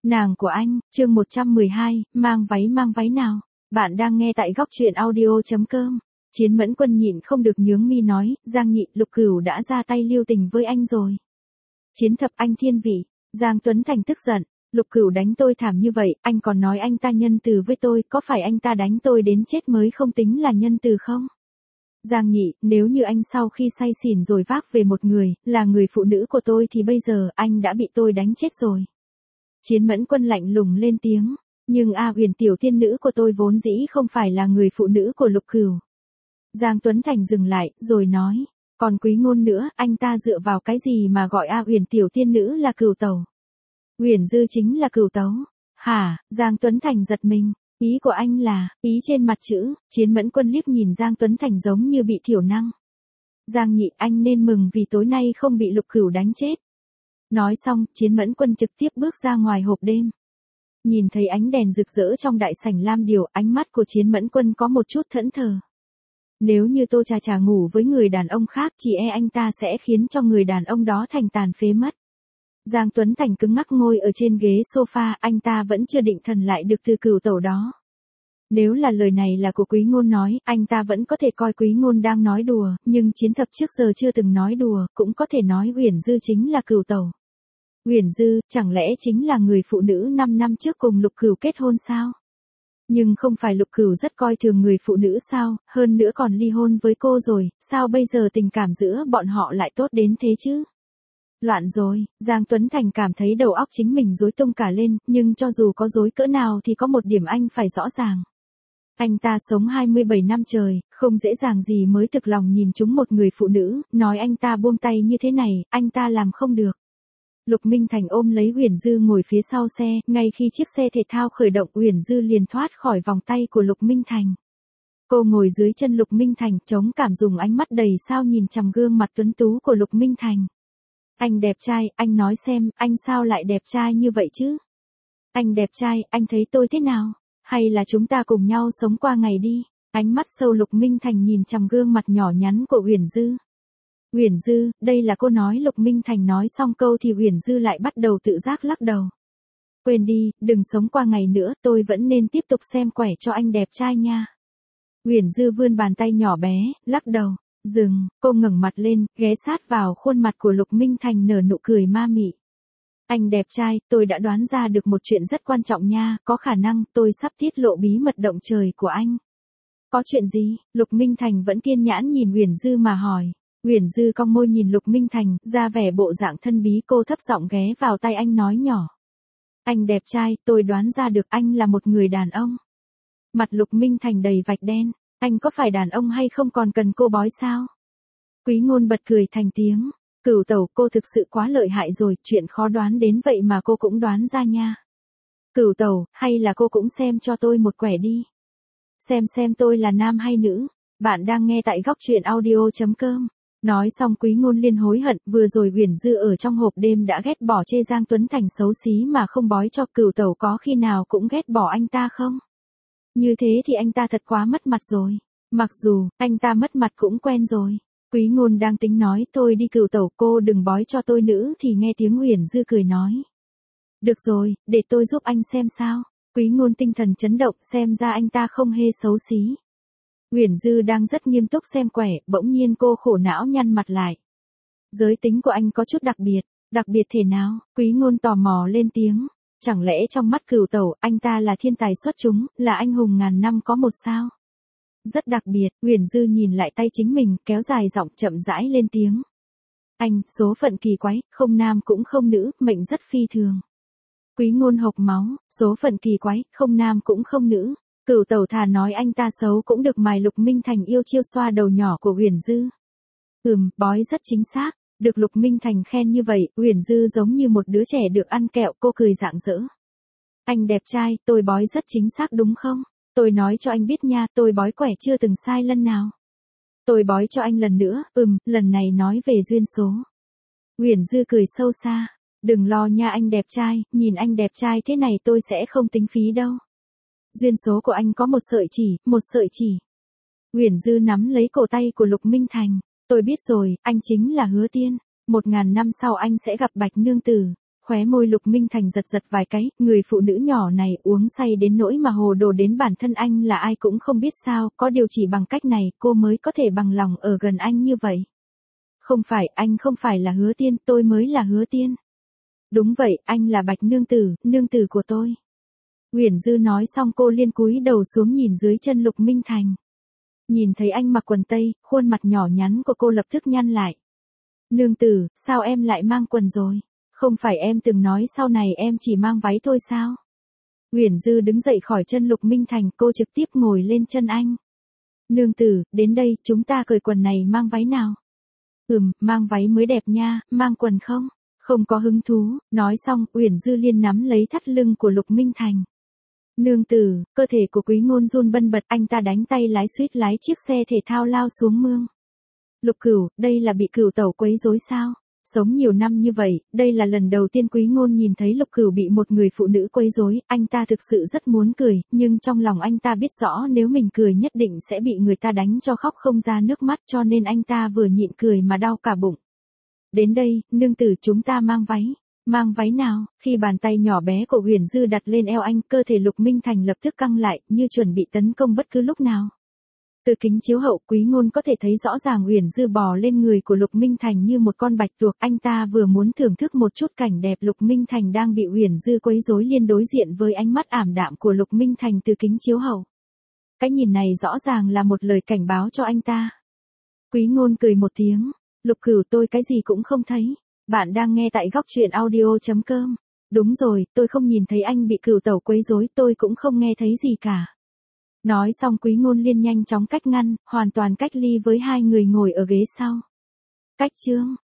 Nàng của anh, chương 112, mang váy nào. Bạn đang nghe tại góc truyện audio.com. Chiến Mẫn Quân nhịn không được nhướng mi nói, Giang Nhị, Lục Cửu đã ra tay lưu tình với anh rồi. Chiến Thập anh thiên vị. Giang Tuấn Thành tức giận, Lục Cửu đánh tôi thảm như vậy, anh còn nói anh ta nhân từ với tôi, có phải anh ta đánh tôi đến chết mới không tính là nhân từ không? Giang Nhị, nếu như anh sau khi say xỉn rồi vác về một người, là người phụ nữ của tôi thì bây giờ anh đã bị tôi đánh chết rồi. Chiến Mẫn Quân lạnh lùng lên tiếng, nhưng Huyền tiểu tiên nữ của tôi vốn dĩ không phải là người phụ nữ của Lục Cửu. Giang Tuấn Thành dừng lại, rồi nói, còn Quý Ngôn nữa, anh ta dựa vào cái gì mà gọi Huyền tiểu tiên nữ là Cửu Tẩu? Huyền Dư chính là Cửu Tấu. Hả? Giang Tuấn Thành giật mình, ý của anh là, ý trên mặt chữ. Chiến Mẫn Quân liếc nhìn Giang Tuấn Thành giống như bị thiểu năng. Giang Nhị, anh nên mừng vì tối nay không bị Lục Cửu đánh chết. Nói xong, Chiến Mẫn Quân trực tiếp bước ra ngoài hộp đêm. Nhìn thấy ánh đèn rực rỡ trong đại sảnh Lam Điều, ánh mắt của Chiến Mẫn Quân có một chút thẫn thờ. Nếu như Tô Trà Trà ngủ với người đàn ông khác, chỉ anh ta sẽ khiến cho người đàn ông đó thành tàn phế mất. Giang Tuấn Thành cứng ngắc ngồi ở trên ghế sofa, anh ta vẫn chưa định thần lại được từ Cửu Tẩu đó. Nếu là lời này là của Quý Ngôn nói, anh ta vẫn có thể coi Quý Ngôn đang nói đùa, nhưng Chiến Thập trước giờ chưa từng nói đùa, cũng có thể nói Huyền Dư chính là Cửu Tẩu. Huyền Dư, chẳng lẽ chính là người phụ nữ 5 năm trước cùng Lục Cửu kết hôn sao? Nhưng không phải Lục Cửu rất coi thường người phụ nữ sao, hơn nữa còn ly hôn với cô rồi, sao bây giờ tình cảm giữa bọn họ lại tốt đến thế chứ? Loạn rồi, Giang Tuấn Thành cảm thấy đầu óc chính mình rối tung cả lên, nhưng cho dù có rối cỡ nào thì có một điểm anh phải rõ ràng. Anh ta sống 27 năm trời, không dễ dàng gì mới thực lòng nhìn trúng một người phụ nữ, nói anh ta buông tay như thế này, anh ta làm không được. Lục Minh Thành ôm lấy Huyền Dư ngồi phía sau xe, ngay khi chiếc xe thể thao khởi động, Huyền Dư liền thoát khỏi vòng tay của Lục Minh Thành. Cô ngồi dưới chân Lục Minh Thành, chống cảm dùng ánh mắt đầy sao nhìn chằm gương mặt tuấn tú của Lục Minh Thành. Anh đẹp trai, anh nói xem, anh sao lại đẹp trai như vậy chứ? Anh đẹp trai, anh thấy tôi thế nào? Hay là chúng ta cùng nhau sống qua ngày đi? Ánh mắt sâu Lục Minh Thành nhìn chằm gương mặt nhỏ nhắn của Huyền Dư. Huyền Dư, đây là cô nói. Lục Minh Thành nói xong câu thì Huyền Dư lại bắt đầu tự giác lắc đầu. Quên đi, đừng sống qua ngày nữa, tôi vẫn nên tiếp tục xem quẻ cho anh đẹp trai nha. Huyền Dư vươn bàn tay nhỏ bé, lắc đầu. Dừng, cô ngẩng mặt lên, ghé sát vào khuôn mặt của Lục Minh Thành nở nụ cười ma mị. Anh đẹp trai, tôi đã đoán ra được một chuyện rất quan trọng nha, có khả năng tôi sắp tiết lộ bí mật động trời của anh. Có chuyện gì? Lục Minh Thành vẫn kiên nhẫn nhìn Huyền Dư mà hỏi. Huyền Dư cong môi nhìn Lục Minh Thành, ra vẻ bộ dạng thân bí, cô thấp giọng ghé vào tay anh nói nhỏ. Anh đẹp trai, tôi đoán ra được anh là một người đàn ông. Mặt Lục Minh Thành đầy vạch đen. Anh có phải đàn ông hay không còn cần cô bói sao? Quý Ngôn bật cười thành tiếng. Cửu Tẩu, cô thực sự quá lợi hại rồi, chuyện khó đoán đến vậy mà cô cũng đoán ra nha. Cửu Tẩu, hay là cô cũng xem cho tôi một quẻ đi. Xem tôi là nam hay nữ. Bạn đang nghe tại góc truyện audio.com. Nói xong Quý Ngôn liên hối hận, vừa rồi Huyền Dư ở trong hộp đêm đã ghét bỏ chê Giang Tuấn Thành xấu xí mà không bói cho. Cửu Tẩu có khi nào cũng ghét bỏ anh ta không? Như thế thì anh ta thật quá mất mặt rồi. Mặc dù, anh ta mất mặt cũng quen rồi. Quý Ngôn đang tính nói, tôi đi. Cửu Tẩu, cô đừng bói cho tôi nữ, thì nghe tiếng Huyền Dư cười nói. Được rồi, để tôi giúp anh xem sao. Quý Ngôn tinh thần chấn động, xem ra anh ta không hề xấu xí. Huyền Dư đang rất nghiêm túc xem quẻ, bỗng nhiên cô khổ não nhăn mặt lại. Giới tính của anh có chút đặc biệt thể nào? Quý Ngôn tò mò lên tiếng. Chẳng lẽ trong mắt Cửu Tẩu, anh ta là thiên tài xuất chúng, là anh hùng ngàn năm có một sao? Rất đặc biệt. Huyền Dư nhìn lại tay chính mình, kéo dài giọng chậm rãi lên tiếng. Anh, số phận kỳ quái, không nam cũng không nữ, mệnh rất phi thường. Quý Ngôn hộc máu, số phận kỳ quái, không nam cũng không nữ. Cửu Tẩu thà nói anh ta xấu cũng được mài. Lục Minh Thành yêu chiêu xoa đầu nhỏ của Huyền Dư. Bói rất chính xác. Được Lục Minh Thành khen như vậy, Huyền Dư giống như một đứa trẻ được ăn kẹo, cô cười rạng rỡ. Anh đẹp trai, tôi bói rất chính xác đúng không? Tôi nói cho anh biết nha, tôi bói quẻ chưa từng sai lần nào. Tôi bói cho anh lần nữa, lần này nói về duyên số. Huyền Dư cười sâu xa. Đừng lo nha anh đẹp trai, nhìn anh đẹp trai thế này tôi sẽ không tính phí đâu. Duyên số của anh có một sợi chỉ. Huyền Dư nắm lấy cổ tay của Lục Minh Thành. Tôi biết rồi, anh chính là Hứa Tiên. 1000 năm sau anh sẽ gặp Bạch Nương Tử. Khóe môi Lục Minh Thành giật giật vài cái, người phụ nữ nhỏ này uống say đến nỗi mà hồ đồ đến bản thân anh là ai cũng không biết sao, có điều chỉ bằng cách này cô mới có thể bằng lòng ở gần anh như vậy. Không phải, anh không phải là Hứa Tiên, tôi mới là Hứa Tiên. Đúng vậy, anh là Bạch nương tử của tôi. Uyển Dư nói xong cô liên cúi đầu xuống nhìn dưới chân Lục Minh Thành. Nhìn thấy anh mặc quần tây, khuôn mặt nhỏ nhắn của cô lập tức nhăn lại. Nương tử, sao em lại mang quần rồi? Không phải em từng nói sau này em chỉ mang váy thôi sao? Uyển Dư đứng dậy khỏi chân Lục Minh Thành, cô trực tiếp ngồi lên chân anh. Nương tử, đến đây, chúng ta cởi quần này mang váy nào? Mang váy mới đẹp nha, mang quần không? Không có hứng thú, nói xong, Uyển Dư liên nắm lấy thắt lưng của Lục Minh Thành. Nương tử, cơ thể của Quý Ngôn run bần bật, anh ta đánh tay lái suýt lái chiếc xe thể thao lao xuống mương. Lục Cửu, đây là bị Cửu tẩu quấy rối sao? Sống nhiều năm như vậy, đây là lần đầu tiên Quý Ngôn nhìn thấy Lục Cửu bị một người phụ nữ quấy rối, anh ta thực sự rất muốn cười, nhưng trong lòng anh ta biết rõ nếu mình cười nhất định sẽ bị người ta đánh cho khóc không ra nước mắt, cho nên anh ta vừa nhịn cười mà đau cả bụng. Đến đây, nương tử, chúng ta mang váy. Mang váy nào? Khi bàn tay nhỏ bé của Uyển Dư đặt lên eo anh, cơ thể Lục Minh Thành lập tức căng lại, như chuẩn bị tấn công bất cứ lúc nào. Từ kính chiếu hậu, Quý Ngôn có thể thấy rõ ràng Uyển Dư bò lên người của Lục Minh Thành như một con bạch tuộc, anh ta vừa muốn thưởng thức một chút cảnh đẹp Lục Minh Thành đang bị Uyển Dư quấy rối liên đối diện với ánh mắt ảm đạm của Lục Minh Thành từ kính chiếu hậu. Cái nhìn này rõ ràng là một lời cảnh báo cho anh ta. Quý Ngôn cười một tiếng, Lục Cửu, tôi cái gì cũng không thấy. Bạn đang nghe tại góc truyện audio.com. Đúng rồi, tôi không nhìn thấy anh bị Cửu tẩu quấy rối, tôi cũng không nghe thấy gì cả. Nói xong Quý Ngôn liên nhanh chóng cách ngăn, hoàn toàn cách ly với hai người ngồi ở ghế sau. Cách chương